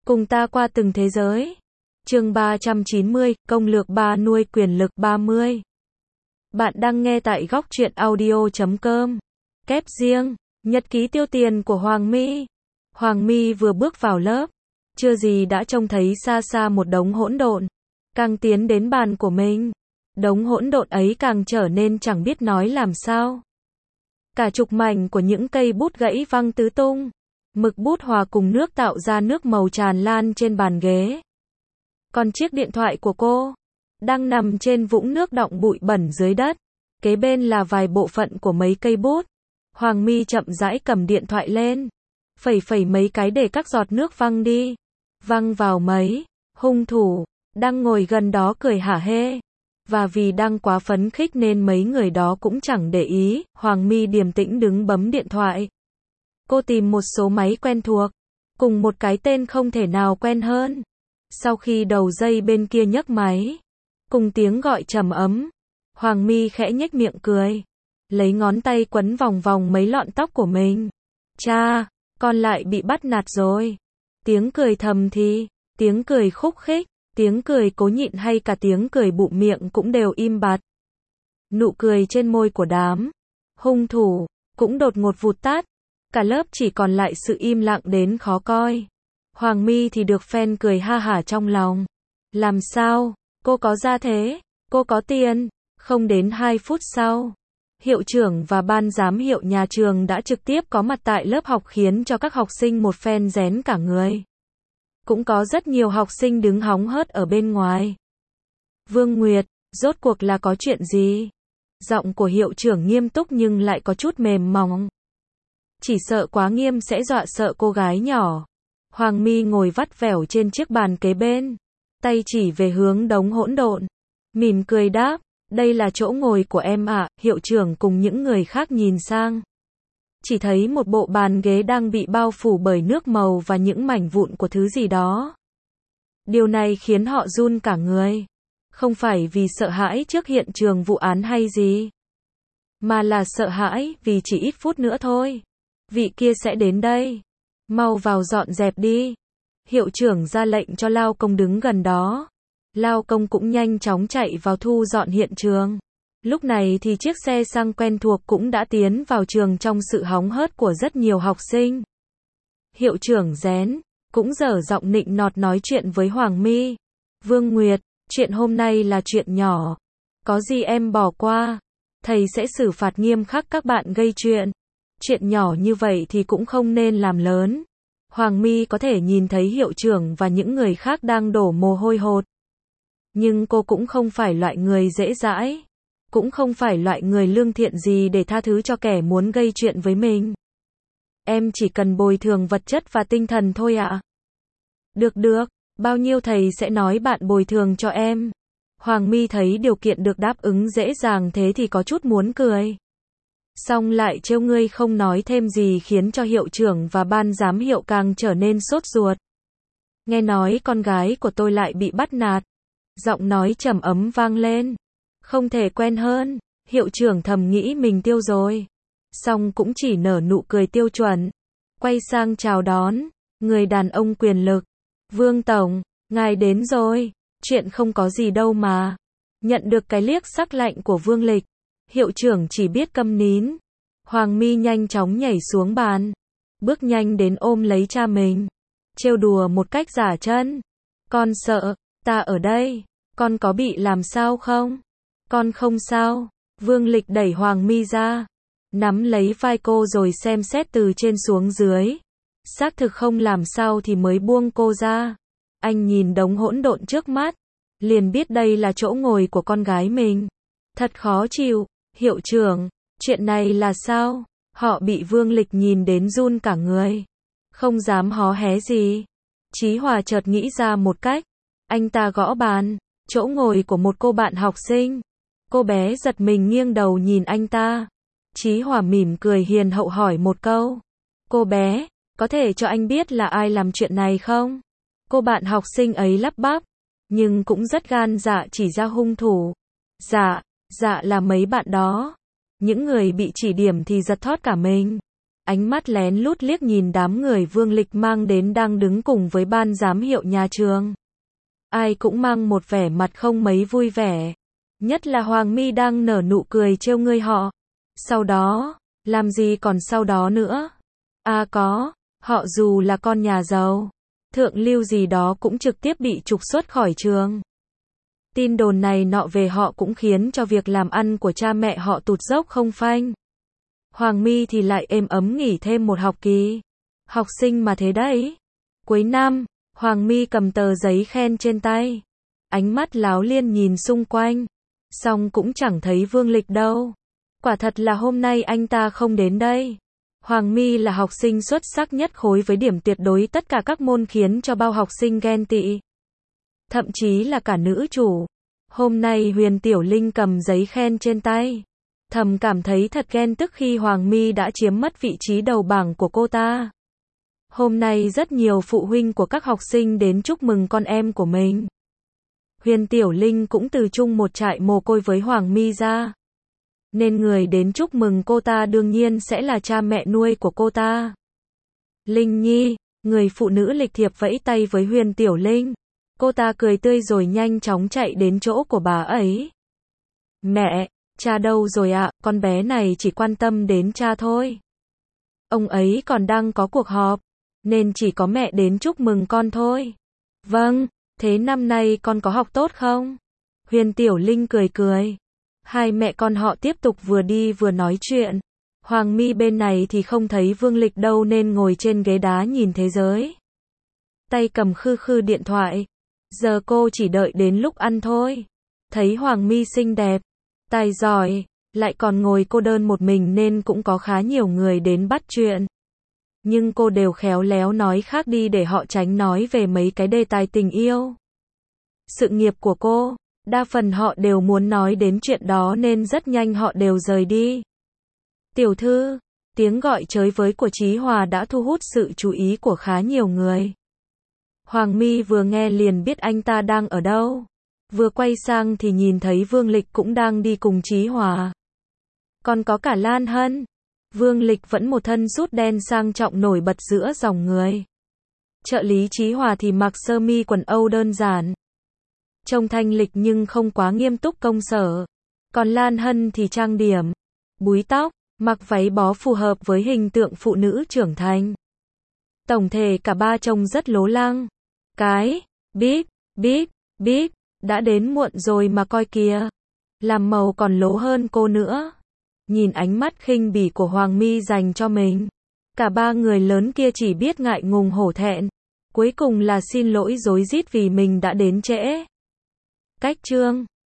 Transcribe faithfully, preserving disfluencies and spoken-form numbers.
Cùng ta qua từng thế giới. Chương ba trăm chín mươi, công lược ba nuôi quyền lực ba mươi. Bạn đang nghe tại góc truyện audio chấm com. Kép riêng, nhật ký tiêu tiền của Hoàng My. Hoàng My vừa bước vào lớp, chưa gì đã trông thấy xa xa một đống hỗn độn. Càng tiến đến bàn của mình, đống hỗn độn ấy càng trở nên chẳng biết nói làm sao. Cả chục mảnh của những cây bút gãy văng tứ tung. Mực bút hòa cùng nước tạo ra nước màu tràn lan trên bàn ghế. Còn chiếc điện thoại của cô đang nằm trên vũng nước đọng bụi bẩn dưới đất. Kế bên là vài bộ phận của mấy cây bút. Hoàng My chậm rãi cầm điện thoại lên, phẩy phẩy mấy cái để các giọt nước văng đi. Văng vào mấy hung thủ đang ngồi gần đó cười hả hê. Và vì đang quá phấn khích nên mấy người đó cũng chẳng để ý. Hoàng My điềm tĩnh đứng bấm điện thoại. Cô tìm một số máy quen thuộc, cùng một cái tên không thể nào quen hơn. Sau khi đầu dây bên kia nhấc máy, cùng tiếng gọi trầm ấm, Hoàng My khẽ nhếch miệng cười, lấy ngón tay quấn vòng vòng mấy lọn tóc của mình. Cha, con lại bị bắt nạt rồi. Tiếng cười thầm thì, tiếng cười khúc khích, tiếng cười cố nhịn hay cả tiếng cười bụm miệng cũng đều im bặt. Nụ cười trên môi của đám hung thủ cũng đột ngột vụt tắt. Cả lớp chỉ còn lại sự im lặng đến khó coi. Hoàng My thì được fan cười ha hả trong lòng. Làm sao? Cô có ra thế? Cô có tiền? Không đến hai phút sau, hiệu trưởng và ban giám hiệu nhà trường đã trực tiếp có mặt tại lớp học khiến cho các học sinh một phen rén cả người. Cũng có rất nhiều học sinh đứng hóng hớt ở bên ngoài. Vương Nguyệt, rốt cuộc là có chuyện gì? Giọng của hiệu trưởng nghiêm túc nhưng lại có chút mềm mỏng. Chỉ sợ quá nghiêm sẽ dọa sợ cô gái nhỏ. Hoàng My ngồi vắt vẻo trên chiếc bàn kế bên, tay chỉ về hướng đống hỗn độn, mỉm cười đáp, đây là chỗ ngồi của em ạ. Hiệu trưởng cùng những người khác nhìn sang, chỉ thấy một bộ bàn ghế đang bị bao phủ bởi nước màu và những mảnh vụn của thứ gì đó. Điều này khiến họ run cả người. Không phải vì sợ hãi trước hiện trường vụ án hay gì, mà là sợ hãi vì chỉ ít phút nữa thôi, vị kia sẽ đến đây. Mau vào dọn dẹp đi. Hiệu trưởng ra lệnh cho Lao Công đứng gần đó. Lao Công cũng nhanh chóng chạy vào thu dọn hiện trường. Lúc này thì chiếc xe xăng quen thuộc cũng đã tiến vào trường trong sự hóng hớt của rất nhiều học sinh. Hiệu trưởng rén, cũng dở giọng nịnh nọt nói chuyện với Hoàng My. Vương Nguyệt, chuyện hôm nay là chuyện nhỏ. Có gì em bỏ qua, thầy sẽ xử phạt nghiêm khắc các bạn gây chuyện. Chuyện nhỏ như vậy thì cũng không nên làm lớn. Hoàng My có thể nhìn thấy hiệu trưởng và những người khác đang đổ mồ hôi hột. Nhưng cô cũng không phải loại người dễ dãi. Cũng không phải loại người lương thiện gì để tha thứ cho kẻ muốn gây chuyện với mình. Em chỉ cần bồi thường vật chất và tinh thần thôi ạ. Được được, bao nhiêu thầy sẽ nói bạn bồi thường cho em. Hoàng My thấy điều kiện được đáp ứng dễ dàng thế thì có chút muốn cười. Xong lại trêu ngươi không nói thêm gì khiến cho hiệu trưởng và ban giám hiệu càng trở nên sốt ruột. Nghe nói con gái của tôi lại bị bắt nạt. Giọng nói trầm ấm vang lên. Không thể quen hơn. Hiệu trưởng thầm nghĩ mình tiêu rồi. Xong cũng chỉ nở nụ cười tiêu chuẩn. Quay sang chào đón người đàn ông quyền lực. Vương Tổng, ngài đến rồi. Chuyện không có gì đâu mà. Nhận được cái liếc sắc lạnh của Vương Lịch, hiệu trưởng chỉ biết câm nín. Hoàng My nhanh chóng nhảy xuống bàn, bước nhanh đến ôm lấy cha mình, trêu đùa một cách giả chân. Con sợ, ta ở đây, con có bị làm sao không? Con không sao. Vương Lịch đẩy Hoàng My ra, nắm lấy vai cô rồi xem xét từ trên xuống dưới. Xác thực không làm sao thì mới buông cô ra. Anh nhìn đống hỗn độn trước mắt, liền biết đây là chỗ ngồi của con gái mình. Thật khó chịu. Hiệu trưởng, chuyện này là sao? Họ bị Vương Lịch nhìn đến run cả người, không dám hó hé gì. Chí Hòa chợt nghĩ ra một cách. Anh ta gõ bàn, chỗ ngồi của một cô bạn học sinh. Cô bé giật mình nghiêng đầu nhìn anh ta. Chí Hòa mỉm cười hiền hậu hỏi một câu. Cô bé, có thể cho anh biết là ai làm chuyện này không? Cô bạn học sinh ấy lắp bắp, nhưng cũng rất gan dạ chỉ ra hung thủ. Dạ, dạ là mấy bạn đó. Những người bị chỉ điểm thì giật thót cả mình. ánh mắt lén lút liếc nhìn đám người Vương Lịch mang đến đang đứng cùng với ban giám hiệu nhà trường. Ai cũng mang một vẻ mặt không mấy vui vẻ. Nhất là Hoàng My đang nở nụ cười trêu ngươi họ. Sau đó, làm gì còn sau đó nữa? À có, họ dù là con nhà giàu, thượng lưu gì đó cũng trực tiếp bị trục xuất khỏi trường. Tin đồn này nọ về họ cũng khiến cho việc làm ăn của cha mẹ họ tụt dốc không phanh. Hoàng My thì lại êm ấm nghỉ thêm một học kỳ. Học sinh mà thế đấy. Cuối năm, Hoàng My cầm tờ giấy khen trên tay. Ánh mắt láo liên nhìn xung quanh. Xong cũng chẳng thấy Vương Lịch đâu. Quả thật là hôm nay anh ta không đến đây. Hoàng My là học sinh xuất sắc nhất khối với điểm tuyệt đối tất cả các môn khiến cho bao học sinh ghen tị. Thậm chí là cả nữ chủ. Hôm nay Huyền Tiểu Linh cầm giấy khen trên tay. Thầm cảm thấy thật ghen tức khi Hoàng My đã chiếm mất vị trí đầu bảng của cô ta. Hôm nay rất nhiều phụ huynh của các học sinh đến chúc mừng con em của mình. Huyền Tiểu Linh cũng từ chung một trại mồ côi với Hoàng My ra. Nên người đến chúc mừng cô ta đương nhiên sẽ là cha mẹ nuôi của cô ta. Linh Nhi, người phụ nữ lịch thiệp vẫy tay với Huyền Tiểu Linh. Cô ta cười tươi rồi nhanh chóng chạy đến chỗ của bà ấy. Mẹ, cha đâu rồi ạ, con bé này chỉ quan tâm đến cha thôi. Ông ấy còn đang có cuộc họp, nên chỉ có mẹ đến chúc mừng con thôi. Vâng, thế năm nay con có học tốt không? Huyền Tiểu Linh cười cười. Hai mẹ con họ tiếp tục vừa đi vừa nói chuyện. Hoàng My bên này thì không thấy Vương Lịch đâu nên ngồi trên ghế đá nhìn thế giới. Tay cầm khư khư điện thoại. Giờ cô chỉ đợi đến lúc ăn thôi. Thấy Hoàng My xinh đẹp, tài giỏi, lại còn ngồi cô đơn một mình nên cũng có khá nhiều người đến bắt chuyện. Nhưng cô đều khéo léo nói khác đi để họ tránh nói về mấy cái đề tài tình yêu. Sự nghiệp của cô, đa phần họ đều muốn nói đến chuyện đó nên rất nhanh họ đều rời đi. Tiểu thư, tiếng gọi chới với của Chí Hòa đã thu hút sự chú ý của khá nhiều người. Hoàng My vừa nghe liền biết anh ta đang ở đâu. Vừa quay sang thì nhìn thấy Vương Lịch cũng đang đi cùng Chí Hòa. Còn có cả Lan Hân. Vương Lịch vẫn một thân sút đen sang trọng nổi bật giữa dòng người. Trợ lý Chí Hòa thì mặc sơ mi quần âu đơn giản. Trông thanh lịch nhưng không quá nghiêm túc công sở. Còn Lan Hân thì trang điểm, búi tóc, mặc váy bó phù hợp với hình tượng phụ nữ trưởng thành. Tổng thể cả ba trông rất lố lăng. Cái, bíp, bíp, bíp, đã đến muộn rồi mà coi kìa. Làm màu còn lố hơn cô nữa. Nhìn ánh mắt khinh bỉ của Hoàng My dành cho mình. Cả ba người lớn kia chỉ biết ngại ngùng hổ thẹn. Cuối cùng là xin lỗi rối rít vì mình đã đến trễ. Cách chương